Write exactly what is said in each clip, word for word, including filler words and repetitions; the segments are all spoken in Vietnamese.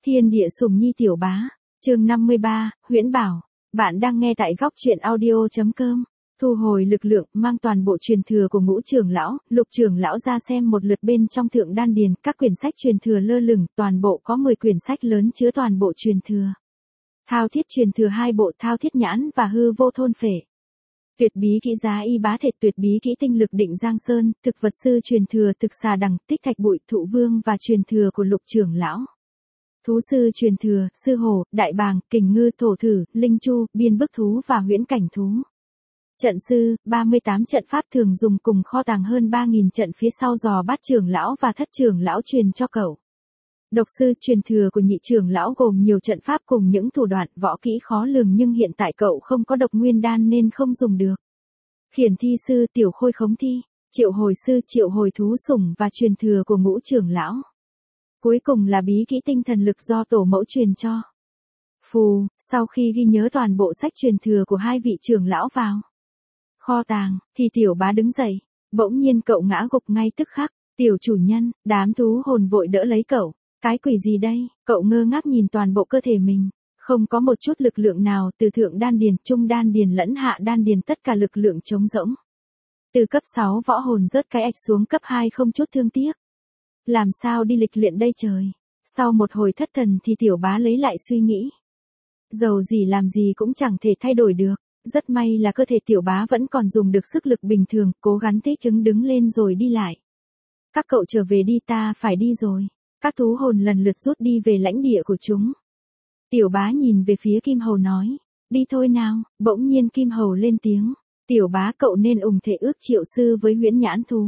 Thiên địa sùng nhi tiểu bá, chương năm mươi ba, Huyễn Bảo. Bạn đang nghe tại góc truyện audio.com. Thu hồi lực lượng, mang toàn bộ truyền thừa của Ngũ trưởng lão, Lục trưởng lão ra xem một lượt bên trong Thượng Đan Điền, các quyển sách truyền thừa lơ lửng, toàn bộ có mười quyển sách lớn chứa toàn bộ truyền thừa. Thao thiết truyền thừa hai bộ, Thao thiết nhãn và Hư vô thôn phệ. Tuyệt bí kỹ giá y bá thệt, tuyệt bí kỹ tinh lực định giang sơn, thực vật sư truyền thừa thực xà đằng, tích thạch bụi thụ vương và truyền thừa của Lục trưởng lão. Thú sư truyền thừa, sư hổ, đại bàng, kình ngư, thổ thử, linh chu, biên bức thú và huyễn cảnh thú. Trận sư, ba mươi tám trận pháp thường dùng cùng kho tàng hơn ba nghìn trận phía sau dò bát trưởng lão và thất trưởng lão truyền cho cậu. Độc sư truyền thừa của nhị trưởng lão gồm nhiều trận pháp cùng những thủ đoạn võ kỹ khó lường, nhưng hiện tại cậu không có độc nguyên đan nên không dùng được. Khiển thi sư, tiểu khôi khống thi, triệu hồi sư, triệu hồi thú sủng và truyền thừa của Ngũ trưởng lão. Cuối cùng là bí kỹ tinh thần lực do tổ mẫu truyền cho. Phù, sau khi ghi nhớ toàn bộ sách truyền thừa của hai vị trưởng lão vào kho tàng, thì tiểu bá đứng dậy, bỗng nhiên cậu ngã gục ngay tức khắc. Tiểu chủ nhân, đám thú hồn vội đỡ lấy cậu. Cái quỷ gì đây? Cậu ngơ ngác nhìn toàn bộ cơ thể mình, không có một chút lực lượng nào, từ thượng đan điền, trung đan điền lẫn hạ đan điền, tất cả lực lượng trống rỗng. Từ cấp sáu võ hồn rớt cái ạch xuống cấp hai không chút thương tiếc. Làm sao đi lịch luyện đây trời? Sau một hồi thất thần thì tiểu bá lấy lại suy nghĩ. Dầu gì làm gì cũng chẳng thể thay đổi được. Rất may là cơ thể tiểu bá vẫn còn dùng được sức lực bình thường, cố gắng thích ứng đứng lên rồi đi lại. Các cậu trở về đi, ta phải đi rồi. Các thú hồn lần lượt rút đi về lãnh địa của chúng. Tiểu bá nhìn về phía Kim Hầu nói, đi thôi nào. Bỗng nhiên Kim Hầu lên tiếng, tiểu bá cậu nên ủng thể ước triệu sư với huyễn nhãn thú.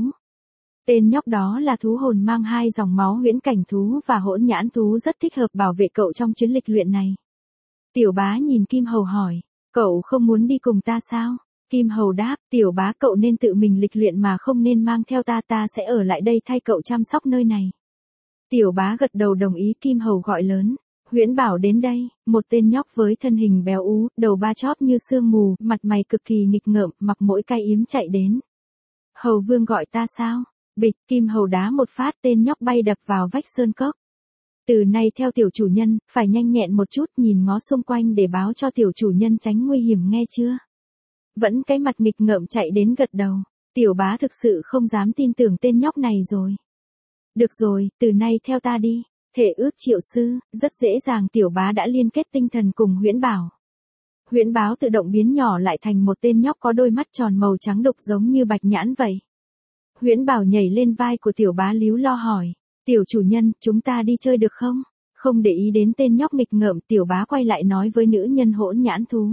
Tên nhóc đó là thú hồn mang hai dòng máu huyễn cảnh thú và hỗn nhãn thú, rất thích hợp bảo vệ cậu trong chuyến lịch luyện này. Tiểu bá nhìn Kim Hầu hỏi, cậu không muốn đi cùng ta sao? Kim Hầu đáp, tiểu bá cậu nên tự mình lịch luyện mà không nên mang theo ta, ta sẽ ở lại đây thay cậu chăm sóc nơi này. Tiểu bá gật đầu đồng ý. Kim Hầu gọi lớn, Huyễn Bảo đến đây. Một tên nhóc với thân hình béo ú, đầu ba chóp như sương mù, mặt mày cực kỳ nghịch ngợm, mặc mỗi cái yếm chạy đến. Hầu vương gọi ta sao? Bịch, Kim Hầu đá một phát, tên nhóc bay đập vào vách sơn cốc. Từ nay theo tiểu chủ nhân, phải nhanh nhẹn một chút, nhìn ngó xung quanh để báo cho tiểu chủ nhân tránh nguy hiểm, nghe chưa? Vẫn cái mặt nghịch ngợm chạy đến gật đầu. Tiểu bá thực sự không dám tin tưởng tên nhóc này rồi. Được rồi, từ nay theo ta đi. Thể ước triệu sư, rất dễ dàng tiểu bá đã liên kết tinh thần cùng Huyễn Bảo. Huyễn Báo tự động biến nhỏ lại thành một tên nhóc có đôi mắt tròn màu trắng đục giống như bạch nhãn vậy. Huyễn Bảo nhảy lên vai của tiểu bá líu lo hỏi, tiểu chủ nhân, chúng ta đi chơi được không? Không để ý đến tên nhóc nghịch ngợm, tiểu bá quay lại nói với nữ nhân hỗn nhãn thú.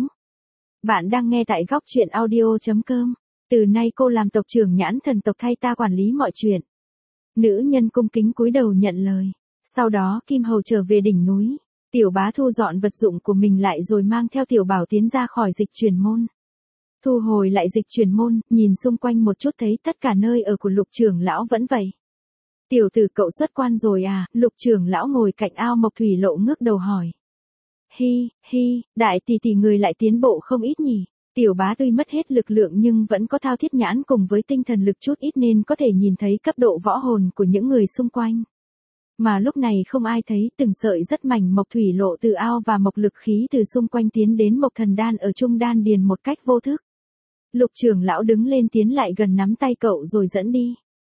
Bạn đang nghe tại góc truyện audio.com. Từ nay cô làm tộc trưởng nhãn thần tộc, thay ta quản lý mọi chuyện. Nữ nhân cung kính cúi đầu nhận lời. Sau đó Kim Hầu trở về đỉnh núi. Tiểu bá thu dọn vật dụng của mình lại rồi mang theo tiểu bảo tiến ra khỏi dịch chuyển môn. Thu hồi lại dịch chuyển môn, nhìn xung quanh một chút thấy tất cả nơi ở của Lục trưởng lão vẫn vậy. Tiểu tử cậu xuất quan rồi à? Lục trưởng lão ngồi cạnh ao mộc thủy lộ ngước đầu hỏi. Hi, hi, đại tỷ tỷ người lại tiến bộ không ít nhỉ? Tiểu bá tuy mất hết lực lượng nhưng vẫn có thao thiết nhãn cùng với tinh thần lực chút ít nên có thể nhìn thấy cấp độ võ hồn của những người xung quanh. Mà lúc này không ai thấy, từng sợi rất mảnh mộc thủy lộ từ ao và mộc lực khí từ xung quanh tiến đến mộc thần đan ở trung đan điền một cách vô thức. Lục trưởng lão đứng lên tiến lại gần nắm tay cậu rồi dẫn đi.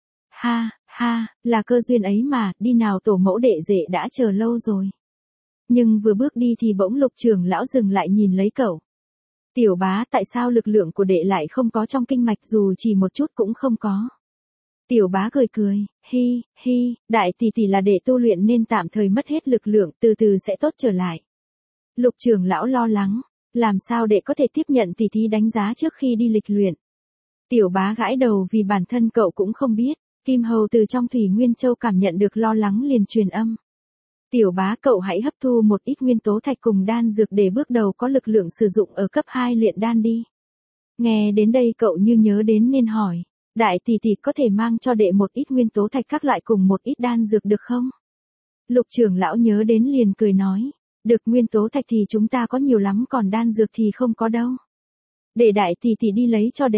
Ha, ha, là cơ duyên ấy mà, đi nào tổ mẫu đệ đệ đã chờ lâu rồi. Nhưng vừa bước đi thì bỗng Lục trưởng lão dừng lại nhìn lấy cậu. Tiểu bá, tại sao lực lượng của đệ lại không có trong kinh mạch, dù chỉ một chút cũng không có? Tiểu bá cười cười, hi, hi, đại tỷ tỷ là đệ tu luyện nên tạm thời mất hết lực lượng, từ từ sẽ tốt trở lại. Lục trưởng lão lo lắng, làm sao đệ có thể tiếp nhận tỷ tỷ đánh giá trước khi đi lịch luyện? Tiểu bá gãi đầu vì bản thân cậu cũng không biết. Kim Hầu từ trong Thủy Nguyên Châu cảm nhận được lo lắng liền truyền âm. Tiểu bá cậu hãy hấp thu một ít nguyên tố thạch cùng đan dược để bước đầu có lực lượng sử dụng ở cấp hai luyện đan đi. Nghe đến đây cậu như nhớ đến nên hỏi, đại tỷ tỷ có thể mang cho đệ một ít nguyên tố thạch các loại cùng một ít đan dược được không? Lục trưởng lão nhớ đến liền cười nói, được, nguyên tố thạch thì chúng ta có nhiều lắm, còn đan dược thì không có đâu. Để đại tỷ tỷ đi lấy cho đệ.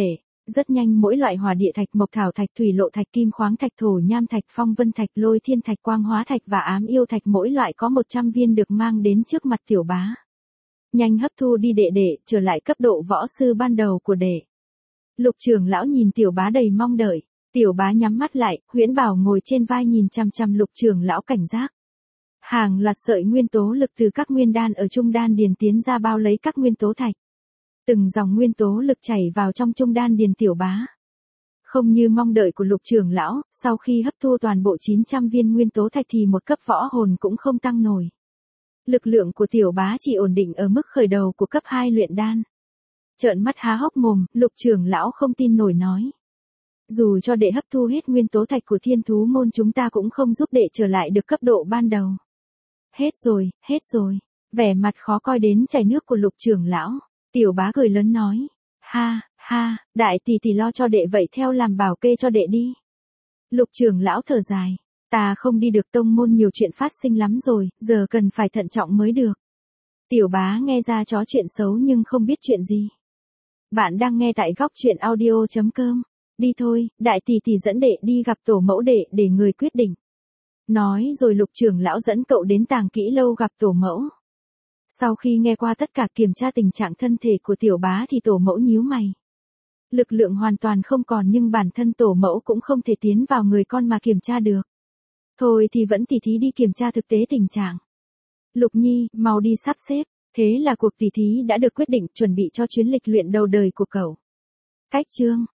Rất nhanh mỗi loại hỏa địa thạch, mộc thảo thạch, thủy lộ thạch, kim khoáng thạch, thổ nham thạch, phong vân thạch, lôi thiên thạch, quang hóa thạch và ám yêu thạch mỗi loại có một trăm viên được mang đến trước mặt tiểu bá. Nhanh hấp thu đi đệ đệ, trở lại cấp độ võ sư ban đầu của đệ. Lục trưởng lão nhìn tiểu bá đầy mong đợi. Tiểu bá nhắm mắt lại, Huyễn Bảo ngồi trên vai nhìn chằm chằm lục trưởng lão cảnh giác. Hàng loạt sợi nguyên tố lực từ các nguyên đan ở trung đan điền tiến ra bao lấy các nguyên tố thạch. Từng dòng nguyên tố lực chảy vào trong trung đan điền tiểu bá. Không như mong đợi của lục trưởng lão, sau khi hấp thu toàn bộ chín trăm viên nguyên tố thạch thì một cấp võ hồn cũng không tăng nổi. Lực lượng của tiểu bá chỉ ổn định ở mức khởi đầu của cấp hai luyện đan. Trợn mắt há hốc mồm, lục trưởng lão không tin nổi nói. Dù cho đệ hấp thu hết nguyên tố thạch của thiên thú môn chúng ta cũng không giúp đệ trở lại được cấp độ ban đầu. Hết rồi, hết rồi. Vẻ mặt khó coi đến chảy nước của lục trưởng lão. Tiểu bá cười lớn nói. Ha, ha, đại tỷ tỷ lo cho đệ vậy theo làm bảo kê cho đệ đi. Lục trưởng lão thở dài. Ta không đi được tông môn nhiều chuyện phát sinh lắm rồi, giờ cần phải thận trọng mới được. Tiểu bá nghe ra chó chuyện xấu nhưng không biết chuyện gì. Bạn đang nghe tại góc chuyện audio chấm com. Đi thôi, đại tỷ tỷ dẫn đệ đi gặp tổ mẫu đệ để người quyết định. Nói rồi lục trưởng lão dẫn cậu đến tàng kỹ lâu gặp tổ mẫu. Sau khi nghe qua tất cả kiểm tra tình trạng thân thể của tiểu bá thì tổ mẫu nhíu mày. Lực lượng hoàn toàn không còn nhưng bản thân tổ mẫu cũng không thể tiến vào người con mà kiểm tra được. Thôi thì vẫn tỉ thí đi kiểm tra thực tế tình trạng. Lục Nhi, mau đi sắp xếp. Thế là cuộc tỉ thí đã được quyết định chuẩn bị cho chuyến lịch luyện đầu đời của cậu. Cách chương